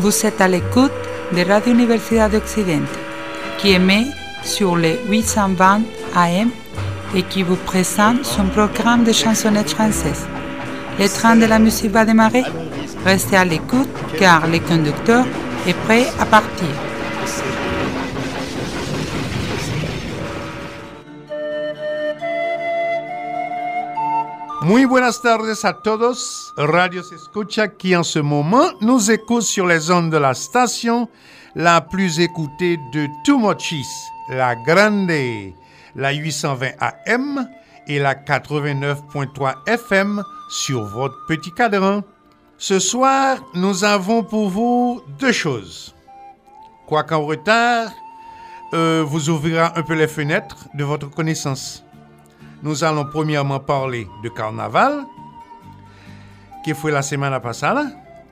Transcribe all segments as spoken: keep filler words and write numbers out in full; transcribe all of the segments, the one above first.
Vous êtes à l'écoute de Radio Universidad de Occidente, qui émet sur les huit cent vingt A M et qui vous présente son programme de chansonnettes françaises. Le train de la musique va démarrer. Restez à l'écoute car le conducteur est prêt à partir. Muy buenas tardes a todos. Radio se escucha qui en ce moment nous écoute sur les ondes de la station la plus écoutée de tout Mochis, la Grande, la huit cent vingt A M et la quatre-vingt-neuf virgule trois F M sur votre petit cadran. Ce soir, nous avons pour vous deux choses. Quoiqu'en retard, euh, vous ouvrira un peu les fenêtres de votre connaissance. Nous allons premièrement parler de carnaval, que fue la semana pasada.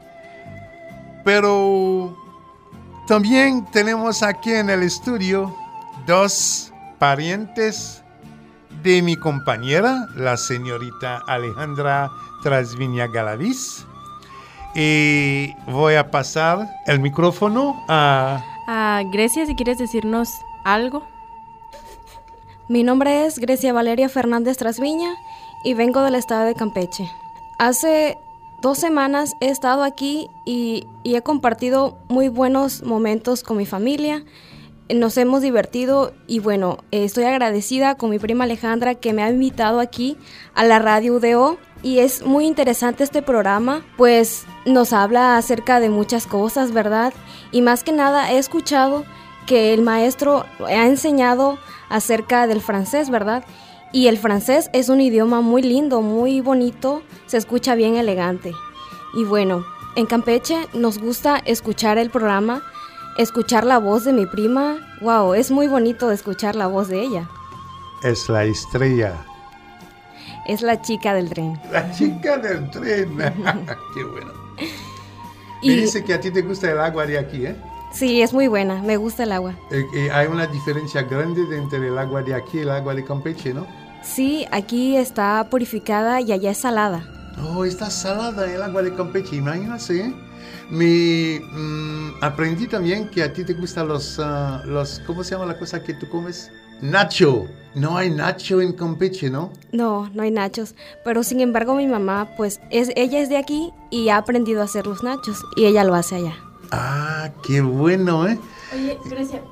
Pero también tenemos aquí en el estudio dos parientes de mi compañera, la señorita Alejandra Trasviña Galaviz. Y voy a pasar el micrófono a... a Grecia, si quieres decirnos algo. Mi nombre es Grecia Valeria Fernández Trasviña y vengo del estado de Campeche. Hace dos semanas he estado aquí y, y he compartido muy buenos momentos con mi familia. Nos hemos divertido y bueno, eh, estoy agradecida con mi prima Alejandra que me ha invitado aquí a la radio U D O. Y es muy interesante este programa, pues nos habla acerca de muchas cosas, ¿verdad? Y más que nada he escuchado que el maestro ha enseñado acerca del francés, ¿verdad? Y el francés es un idioma muy lindo, muy bonito, se escucha bien elegante. Y bueno, en Campeche nos gusta escuchar el programa, escuchar la voz de mi prima. Wow, es muy bonito escuchar la voz de ella. Es la estrella. Es la chica del tren. La chica del tren. Qué bueno. Y me dice que a ti te gusta el agua de aquí, ¿eh? Sí, es muy buena, me gusta el agua. Eh, eh, hay una diferencia grande entre el agua de aquí y el agua de Campeche, ¿no? Sí, aquí está purificada y allá es salada. Oh, está salada el agua de Campeche, imagínate, ¿eh? Me mm, aprendí también que a ti te gustan los, uh, los, ¿cómo se llama la cosa que tú comes? Nacho. No hay nacho en Campeche, ¿no? No, no hay nachos. Pero sin embargo mi mamá, pues, es, ella es de aquí y ha aprendido a hacer los nachos y ella lo hace allá. Ah, qué bueno, ¿eh? Oye, Grecia.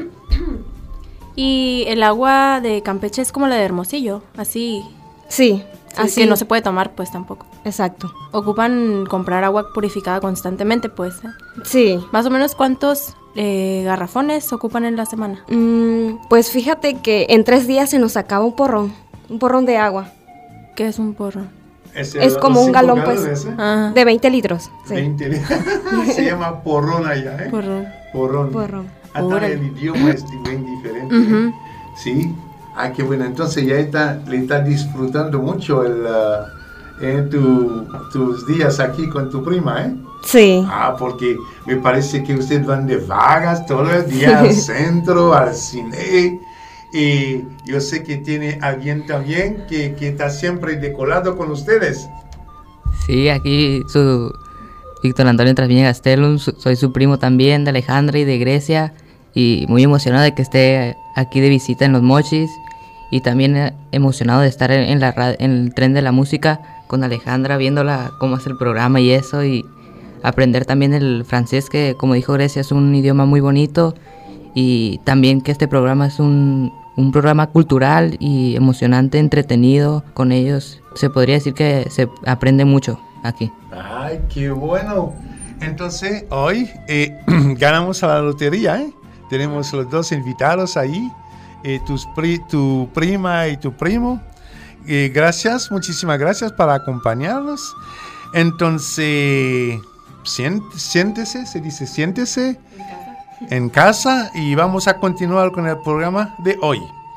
Y el agua de Campeche es como la de Hermosillo, así. Sí, así. Que no se puede tomar, pues, tampoco. Exacto. Ocupan comprar agua purificada constantemente, pues. ¿eh? Sí. Más o menos, ¿cuántos eh, garrafones ocupan en la semana? Mm, pues fíjate que en tres días se nos acaba un porrón, un porrón de agua. ¿Qué es un porrón? Es, es como un galón, pues, ese? de veinte litros. Sí. veinte litros. Se llama porrón allá, ¿eh? Porrón. Porrón. Porrón. Hasta el idioma es bien diferente. Uh-huh. ¿eh? Sí. Ah, qué bueno. Entonces ya está, le estás disfrutando mucho el, uh, eh, tu, tus días aquí con tu prima, ¿eh? Sí. Ah, porque me parece que ustedes van de vagas todo el día al centro, al cine. Y yo sé que tiene alguien también que, que está siempre decolado con ustedes. Sí, aquí su Víctor Antonio Trasviña Gastelum, su, soy su primo también de Alejandra y de Grecia. Y muy emocionado de que esté aquí de visita en Los Mochis. Y también emocionado de estar en, en, la, en el tren de la música con Alejandra, viéndola cómo hace el programa y eso. Y aprender también el francés, que como dijo Grecia es un idioma muy bonito. Y también que este programa es un... un programa cultural y emocionante, entretenido con ellos. Se podría decir que se aprende mucho aquí. ¡Ay, qué bueno! Entonces, hoy eh, ganamos a la lotería, ¿eh? Tenemos los dos invitados ahí, eh, tus pri- tu prima y tu primo. Eh, gracias, muchísimas gracias por acompañarnos. Entonces, siént- siéntese, se dice siéntese. En casa y vamos a continuar con el programa de hoy.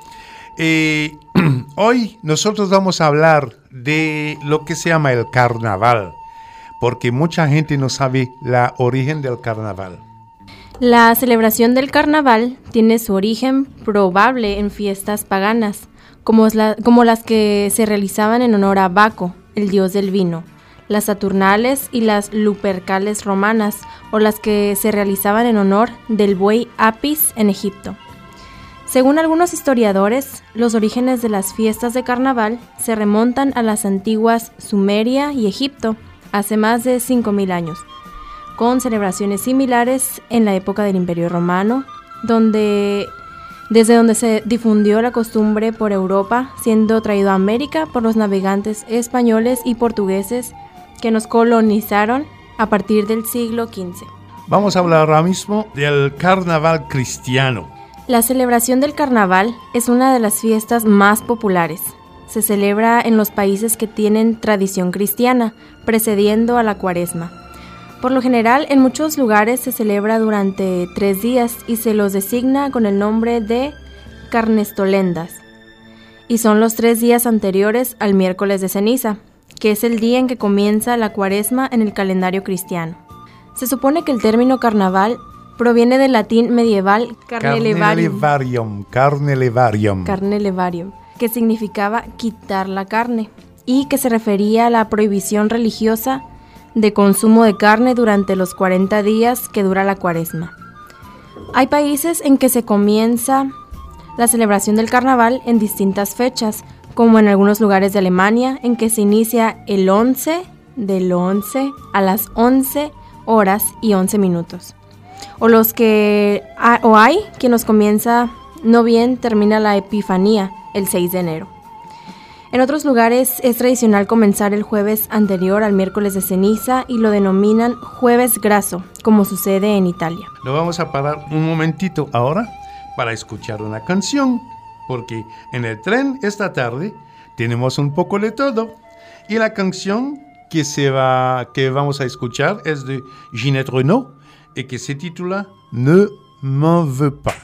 Eh, hoy nosotros vamos a hablar de lo que se llama el carnaval, porque mucha gente no sabe la origen del carnaval. La celebración del carnaval tiene su origen probable en fiestas paganas, como, la, como las que se realizaban en honor a Baco, el dios del vino. las Saturnales y las Lupercales romanas, o las que se realizaban en honor del buey Apis en Egipto. Según algunos historiadores, los orígenes de las fiestas de carnaval se remontan a las antiguas Sumeria y Egipto, hace más de cinco mil años, con celebraciones similares en la época del Imperio Romano, donde, desde donde se difundió la costumbre por Europa, siendo traído a América por los navegantes españoles y portugueses que nos colonizaron a partir del siglo quince. Vamos a hablar ahora mismo del carnaval cristiano. La celebración del carnaval es una de las fiestas más populares. Se celebra en los países que tienen tradición cristiana, precediendo a la Cuaresma. Por lo general, en muchos lugares se celebra durante tres días y se los designa con el nombre de Carnestolendas. Y son los tres días anteriores al miércoles de ceniza, que es el día en que comienza la Cuaresma en el calendario cristiano. Se supone que el término carnaval proviene del latín medieval carne levarium, carne levarium, carne levarium, que significaba quitar la carne, y que se refería a la prohibición religiosa de consumo de carne durante los cuarenta días que dura la Cuaresma. Hay países en que se comienza la celebración del carnaval en distintas fechas, como en algunos lugares de Alemania, en que se inicia el once, del once a las once horas y once minutos. O los que o hay quien nos comienza no bien termina la Epifanía el seis de enero. En otros lugares es tradicional comenzar el jueves anterior al miércoles de ceniza y lo denominan jueves graso, como sucede en Italia. Nos vamos a parar un momentito ahora para escuchar una canción, porque en el tren esta tarde tenemos un poco de todo, y la canción que, se va, que vamos a escuchar es de Ginette Renault y que se titula Ne m'en veux pas.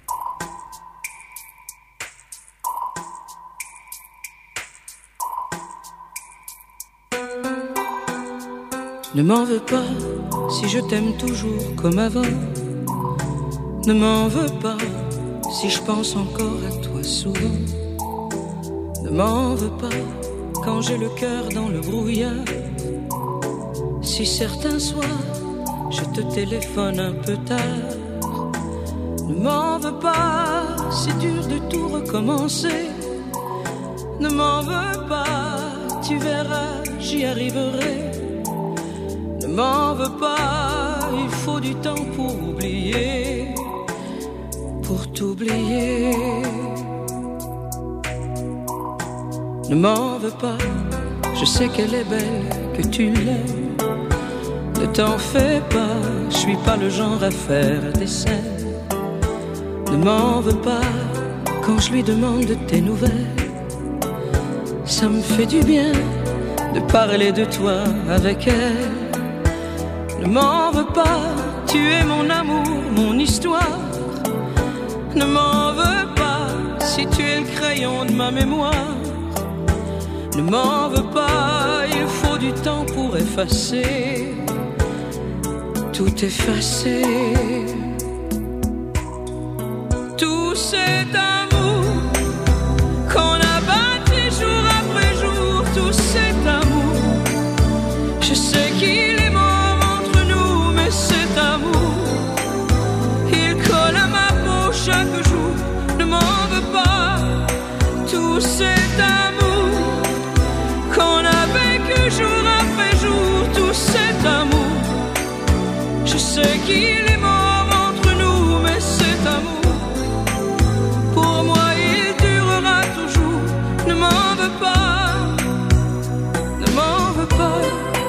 Ne m'en veux pas si je t'aime toujours comme avant. Ne m'en veux pas si je pense encore à toi souvent. Ne m'en veux pas quand j'ai le cœur dans le brouillard. Si certains soirs je te téléphone un peu tard. Ne m'en veux pas, c'est dur de tout recommencer. Ne m'en veux pas, tu verras, j'y arriverai. Ne m'en veux pas, il faut du temps pour oublier, pour t'oublier. Ne m'en veux pas, je sais qu'elle est belle, que tu l'aimes. Ne t'en fais pas, je suis pas le genre à faire des scènes. Ne m'en veux pas quand je lui demande de tes nouvelles. Ça me fait du bien de parler de toi avec elle. Ne m'en veux pas, tu es mon amour, mon histoire. Ne m'en veux pas si tu es le crayon de ma mémoire. Ne m'en veux pas, il faut du temps pour effacer, tout effacer. Tout cet amour qu'on a bâti jour après jour, tout cet amour, je sais qu'il est mort entre nous, mais cet amour, il colle à ma peau chaque jour. Ne m'en veux pas, tout cet amour qu'on a vécu jour après jour, tout cet amour, je sais qu'il est mort entre nous, mais cet amour, pour moi il durera toujours. Ne m'en veux pas, ne m'en veux pas.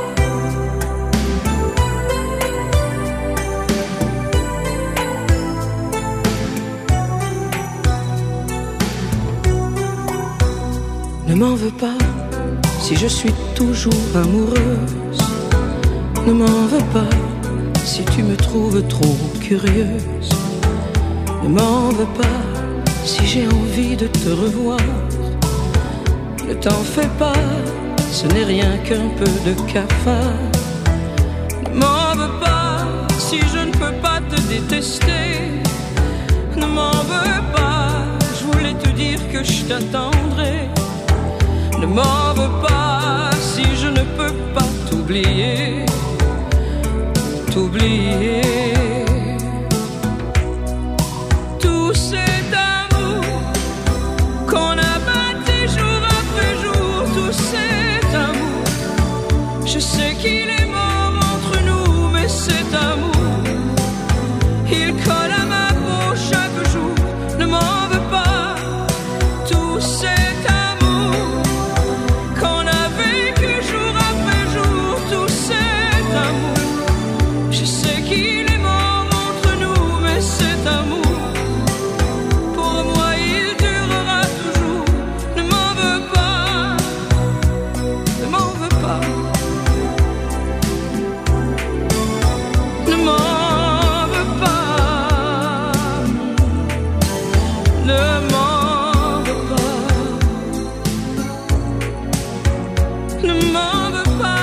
Ne m'en veux pas si je suis toujours amoureuse. Ne m'en veux pas si tu me trouves trop curieuse. Ne m'en veux pas si j'ai envie de te revoir. Ne t'en fais pas, ce n'est rien qu'un peu de cafard. Ne m'en veux pas si je ne peux pas te détester. Ne m'en veux pas, je voulais te dire que je t'attendrai. Ne m'en veux pas si je ne peux pas t'oublier, t'oublier. Tout cet amour qu'on a bâti jour après jour, tout cet amour, je sais qu'il est mort entre nous, mais cet amour, il colle à ma peau chaque jour. Ne m'en veux pas, tout cet amour qu'on a vécu jour après jour, tout cet amour, je sais qu'il est mort entre nous, mais cet amour, pour moi il durera toujours. Ne m'en veux pas, ne m'en veux pas, ne m'en veux pas, ne m'en veux pas, ne m'en veux pas.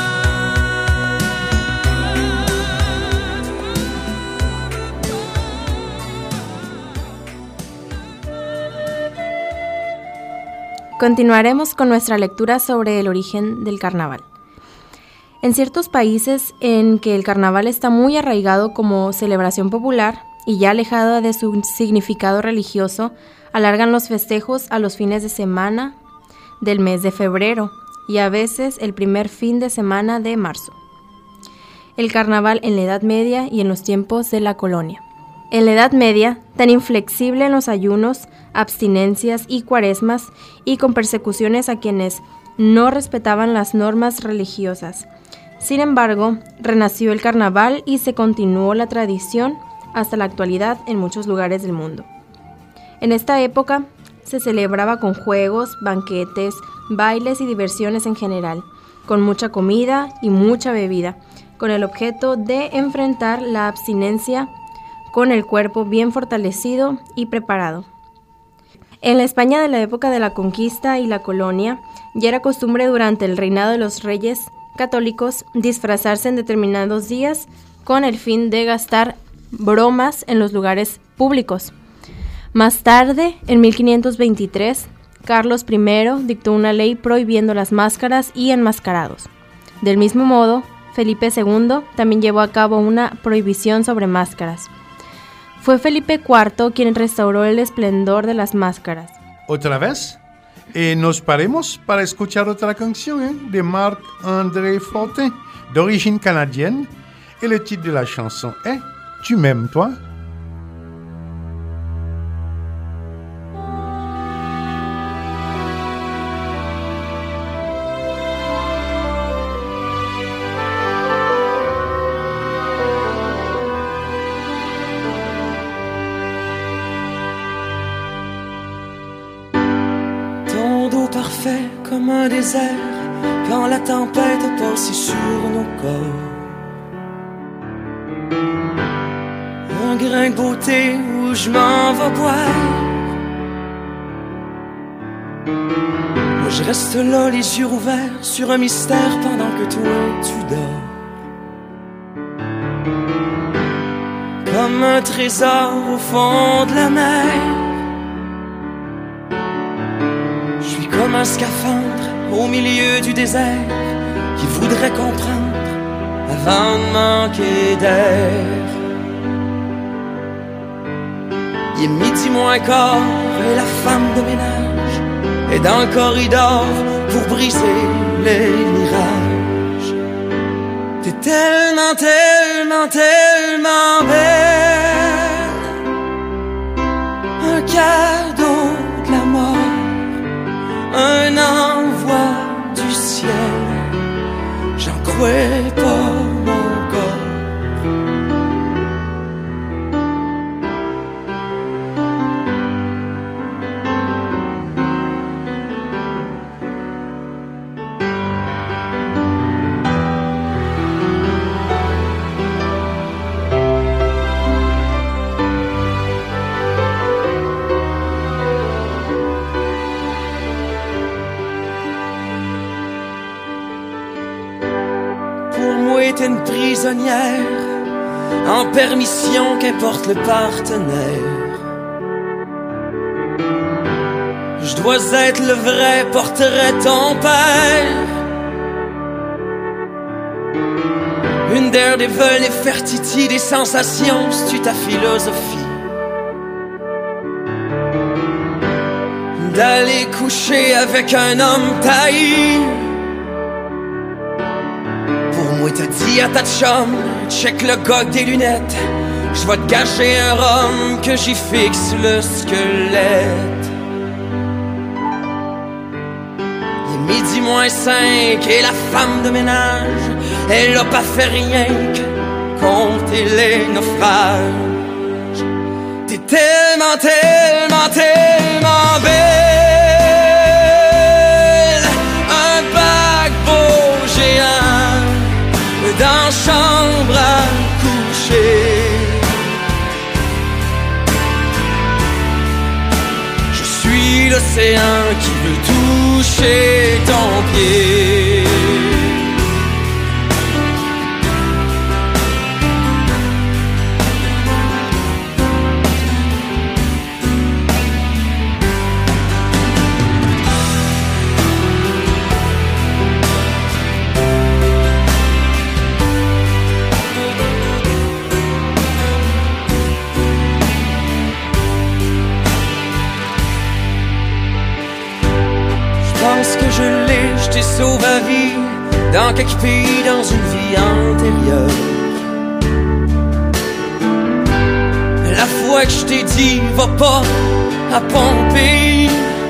Continuaremos con nuestra lectura sobre el origen del carnaval. En ciertos países en que el carnaval está muy arraigado como celebración popular y ya alejada de su significado religioso, alargan los festejos a los fines de semana del mes de febrero y a veces el primer fin de semana de marzo. El carnaval en la Edad Media y en los tiempos de la colonia. En la Edad Media, tan inflexible en los ayunos, abstinencias y cuaresmas, y con persecuciones a quienes no respetaban las normas religiosas. Sin embargo, renació el carnaval y se continuó la tradición hasta la actualidad en muchos lugares del mundo. En esta época se celebraba con juegos, banquetes, bailes y diversiones en general, con mucha comida y mucha bebida, con el objeto de enfrentar la abstinencia con el cuerpo bien fortalecido y preparado. En la España de la época de la conquista y la colonia, ya era costumbre durante el reinado de los reyes católicos disfrazarse en determinados días con el fin de gastar bromas en los lugares públicos. Más tarde, en mil quinientos veintitrés, Carlos primero dictó una ley prohibiendo las máscaras y enmascarados. Del mismo modo, Felipe segundo también llevó a cabo una prohibición sobre máscaras. Fue Felipe cuarto quien restauró el esplendor de las máscaras. Otra vez, eh, nos paremos para escuchar otra canción eh, de Marc-André Fortin, d'origine canadienne, et le titre de la chanson est « Tu m'aimes, toi ?» Parfait comme un désert quand la tempête passe sur nos corps. Un grain de beauté où je m'en vais boire. Moi je reste là les yeux ouverts sur un mystère pendant que toi tu dors. Comme un trésor au fond de la mer. Comme un scaphandre au milieu du désert qui voudrait comprendre avant de manquer d'air. Il est midi moins quart et la femme de ménage est dans le corridor pour briser les mirages. T'es tellement, tellement, tellement belle, un cadeau de la mort. Un envoi du ciel, j'en crois pas mon corps. T'es une prisonnière en permission qu'importe le partenaire. Je dois être le vrai portrait de ton père. Une d'air des vols, des fertiti, des sensations, c'est-tu ta philosophie? D'aller coucher avec un homme taillé. Pour moi t'as dit à ta chum, check le gog des lunettes, je vais te gager un rhum que j'y fixe le squelette. Il est midi moins cinq et la femme de ménage, elle a pas fait rien que compter les naufrages. T'es tellement, tellement, tellement belle, un paquebot géant dans chambre à coucher. Je suis l'océan qui veut toucher ton pied. Que je l'ai, je t'ai sauvé la vie dans quelques pays, dans une vie antérieure. La fois que je t'ai dit, va pas à Pompéi.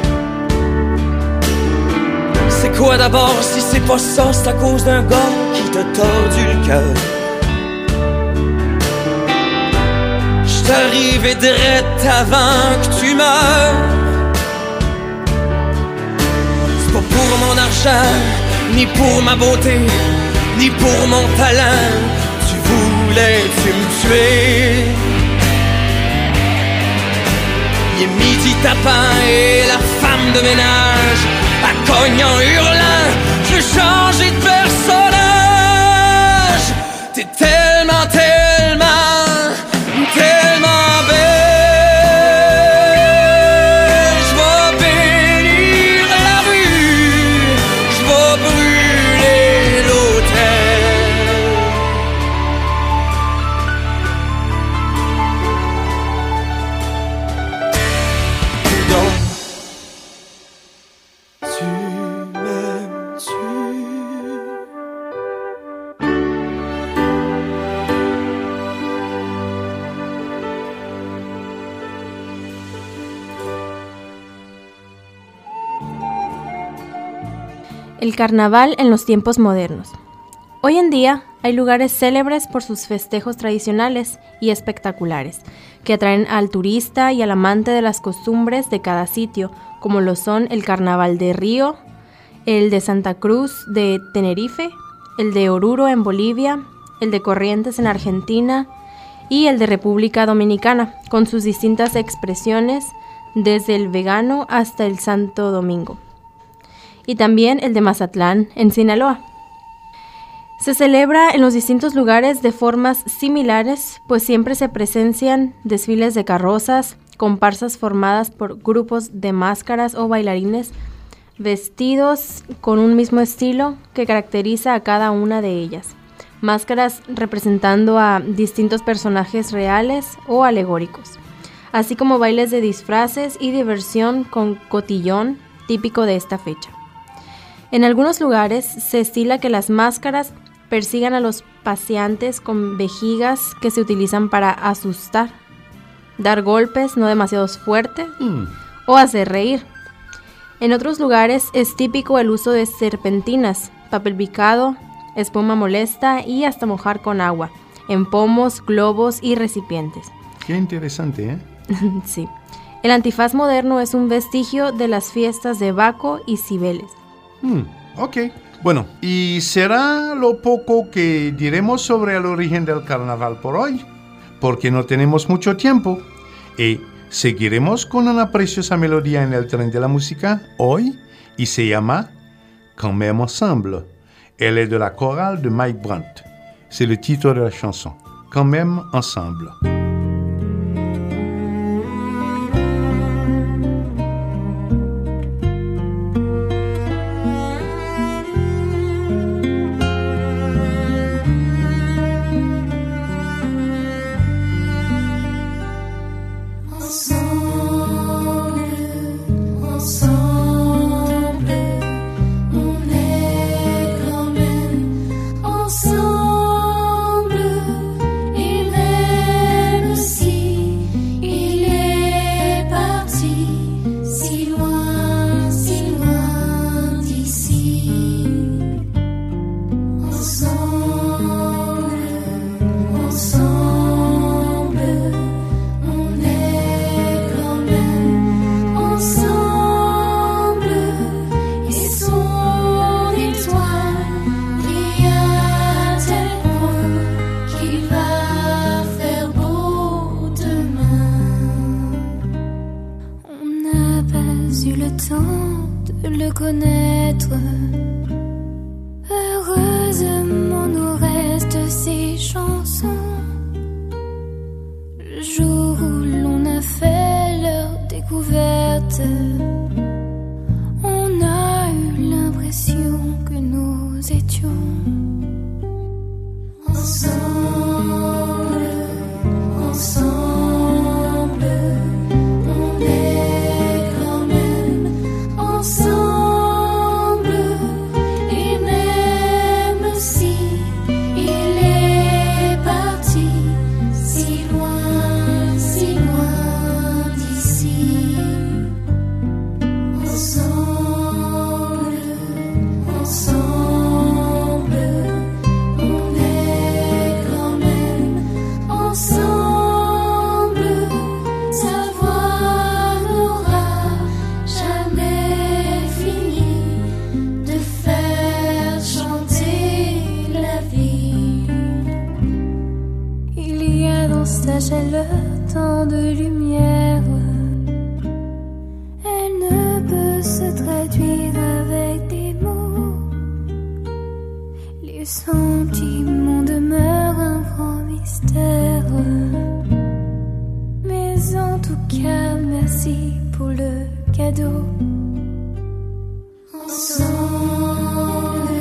C'est quoi d'abord, si c'est pas ça, c'est à cause d'un gars qui t'a tordu le cœur. J't'ai arrivé direct avant que tu meurs. Pas pour mon argent, ni pour ma beauté, ni pour mon talent. Tu voulais, tu me tuer. Il est midi tapant et la femme de ménage a cogné en hurlant. Je veux changer de personnage. T'es tellement, tellement, tellement belle. El carnaval en los tiempos modernos. Hoy en día hay lugares célebres por sus festejos tradicionales y espectaculares, que atraen al turista y al amante de las costumbres de cada sitio, como lo son el Carnaval de Río, el de Santa Cruz de Tenerife, el de Oruro en Bolivia, el de Corrientes en Argentina y el de República Dominicana, con sus distintas expresiones desde el vegano hasta el Santo Domingo. Y también el de Mazatlán, en Sinaloa. Se celebra en los distintos lugares de formas similares, pues siempre se presencian desfiles de carrozas, comparsas formadas por grupos de máscaras o bailarines vestidos con un mismo estilo que caracteriza a cada una de ellas. Máscaras representando a distintos personajes reales o alegóricos, así como bailes de disfraces y diversión con cotillón típico de esta fecha. En algunos lugares se estila que las máscaras persigan a los paseantes con vejigas que se utilizan para asustar, dar golpes no demasiado fuertes mm. o hacer reír. En otros lugares es típico el uso de serpentinas, papel picado, espuma molesta y hasta mojar con agua, en pomos, globos y recipientes. Qué interesante, ¿eh? Sí. El antifaz moderno es un vestigio de las fiestas de Baco y Cibeles. Mm, ok. Bueno, y será lo poco que diremos sobre el origen del carnaval por hoy, porque no tenemos mucho tiempo. Y seguiremos con una preciosa melodía en el tren de la música hoy, y se llama Quand même ensemble. Elle est de la chorale de Mike Brandt. C'est le titre de la chanson. Quand même ensemble. étions ensemble, ensemble, on est quand même ensemble, et même si il est parti si loin, si loin d'ici, ensemble, ensemble, on est quand même ensemble, sa voix n'aura jamais fini de faire chanter la vie. Il y a dans sa chaleur tant de lumière, elle ne peut se traduire avec des mots. Les sentiments demeurent un grand mystère, mais en tout cas merci pour le cadeau. Ensemble,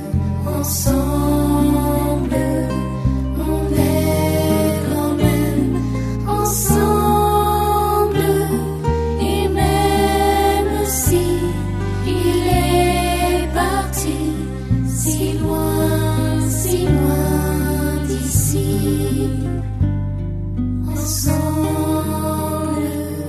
ensemble, on est quand même ensemble, et même si il est parti si loin, si loin d'ici, ensemble,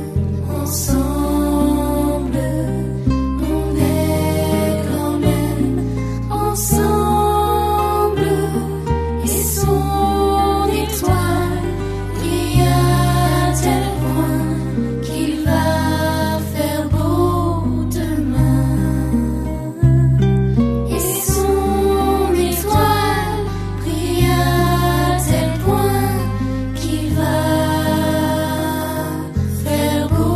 ensemble, on est quand même ensemble, et son étoile brille à tel point qu'il va faire beau demain. Et son étoile brille à tel point qu'il va faire beau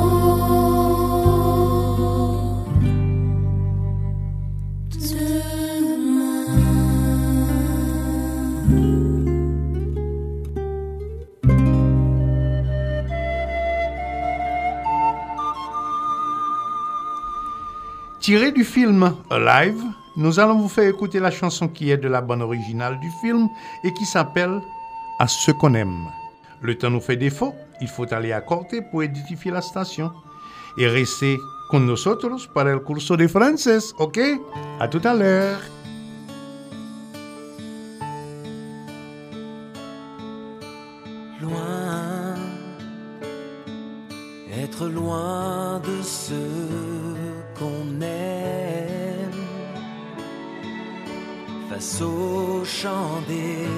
Tiré du film Alive, nous allons vous faire écouter la chanson qui est de la bande originale du film et qui s'appelle À ceux qu'on aime. Le temps nous fait défaut, il faut aller à Corte pour édifier la station. Et restez con nosotros para el curso de francés, ¿ok? À tout à l'heure. Loin, être loin de ceux qu'on aime, face au chant des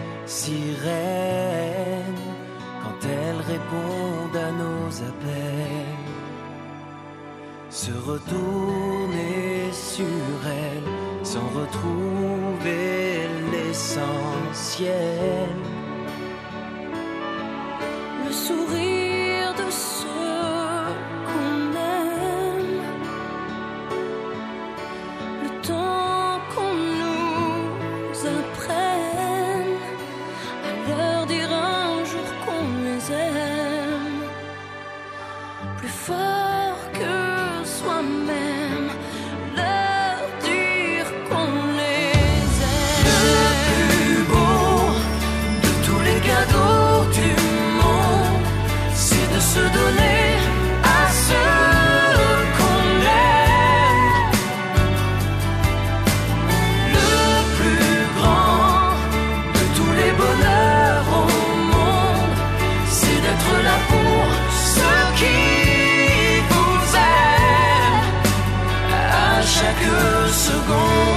sirènes, quand elles répondent à nos appels, se retourner sur elles sans retrouver l'essentiel. Le sourire de ceux qu'on aime, le temps qu'on nous apprenne à leur dire un jour qu'on les aime, plus fort que soi-même, leur dire qu'on les aime. Le plus beau de tous les cadeaux du monde, c'est de se donner à ceux qu'on aime. Le plus grand de tous les bonheurs au monde, c'est d'être là pour ceux qui vous aiment à chaque seconde.